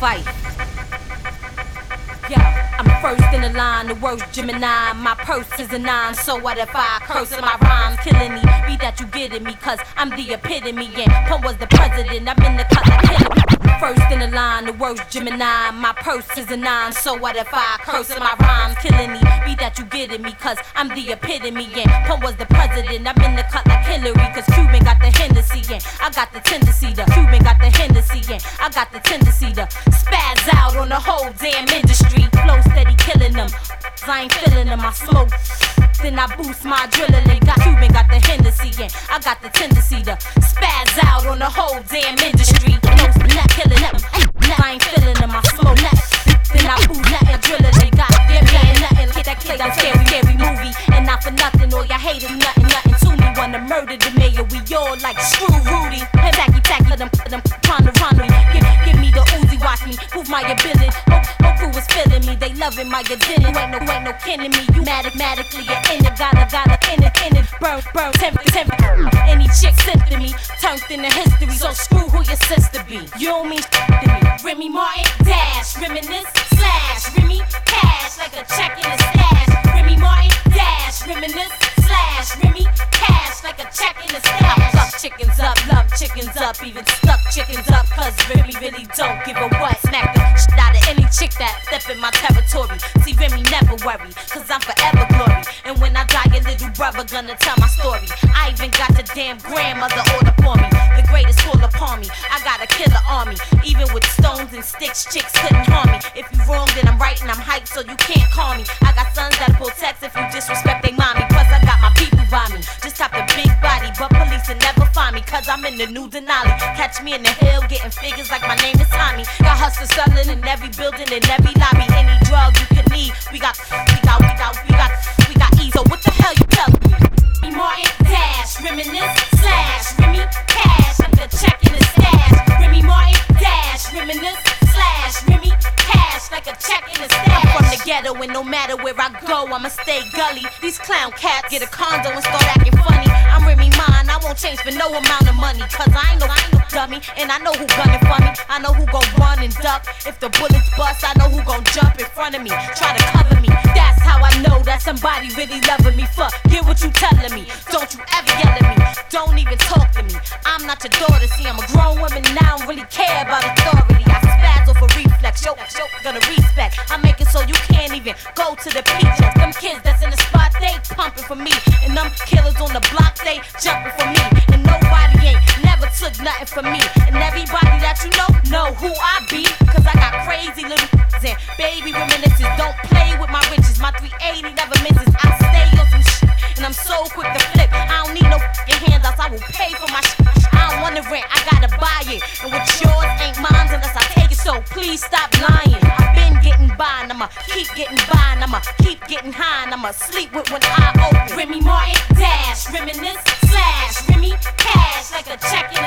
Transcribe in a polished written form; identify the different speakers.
Speaker 1: fight. Yeah, I'm first in the line, the worst Gemini. My purse is a 9, so what if I curse in my rhymes? Killing me, be that you getting me, cause I'm the epitome. And Pump was the president, I'm in the cut like Hillary. First in the line, the worst Gemini. My purse is a 9, so what if I curse in my rhymes? Killing me, be that you getting me, cause I'm the epitome. And Pump was the president, I'm in the cut like Hillary. Cause Cuban got the Hennessy, and I got the tendency to Cuban got the Hennessy, and I got the tendency to spaz out on the whole damn industry. Flow steady killing them, I ain't feeling them, I smoke. Then I boost my adrenaline. Got Cuban got the Hennessy, and I got the tendency to spaz out on the whole damn industry. No not killing them, I ain't feeling them, I smoke. Then I boost my adrenaline. Got them man nothing. Hit that click, that scary movie, and not for nothing. All y'all haters nothing to me. Wanna murder the mayor, we all like screw Rudy. Hey, tacky, them trying to run me. Give me the Uzi, watch me prove my ability. Whole crew is feeling me, they loving my identity. You ain't no kidding me, you mathematically you're in it. Gotta in it, burn, tempt. Any chick sent to me, turned into history. So screw who your sister be. You don't mean to me. Remy Martin, dash, reminisce, slash, Remy, cash, like a check in the stash. Remy Martin, dash, reminisce, slash, Remy, cash, like a check in the stash. Fuck chickens up, love chickens up, even stuck chickens up, cause Remy really don't give a what. Smack the shit out of any chick that step in my territory. See, Remy never worry, cause I'm forever glory. And when I die, your little brother gonna tell my story. I even got the damn grandmother order for me. The greatest call upon me, I got a killer army. Even with stones and sticks, chicks couldn't harm me. If you wrong, then I'm right and I'm hyped, so you can't call me. I got sons that pull text if you disrespect they mommy. Plus I got my people by me, just top the big body. But police will never find me, cause I'm in the new Denali. Catch me in the hill, getting figures like my name is Tommy. Got hustlers selling in every building, in every lobby. Any drug you can need, we got E. So what the hell you telling me? Remy Martin, dash, reminisce, slash, Remy, cash, like a check in the stash. Remy Martin, dash, reminisce, slash, Remy, cash, like a check in the stash. I'm from the ghetto and no matter where I go, I'ma stay gully. These clown cats get a condo and start acting funny. I'm Remy mine, I won't change for no amount of money, cause I ain't no dummy, and I know who gunning for me. I know who gon' run and duck. If the bullets bust, I know who gon' jump in front of me, try to cover me. That's how I know that somebody really loving me. Fuck, get what you telling me. Don't you ever yell at me. Don't even talk to me. I'm not your daughter. See, I'm a grown woman now. I don't really care about authority. I spaz off a reflex. Yo, gonna respect. I make it so you can't even go to the beach. Them kids that's in the spot, they pumping for me. And them killers on the block, they jumping for me. And nobody ain't never took nothing from me. And everybody that you know who I be. Cause I got crazy little and baby reminiscences. Don't play with my riches. My 380 never misses. I stay on some shit. And I'm so quick to flip. I don't need no f***ing handouts. I will pay for my shit. I don't wanna rent, I gotta buy it. And what's yours ain't mine unless I take it. So please stop lying. I've been getting by, and I'ma keep getting by, and I'ma keep getting high, and I'ma sleep with one eye open. Remy Martin, dash, reminisce, slash, Remy, cash, like a check in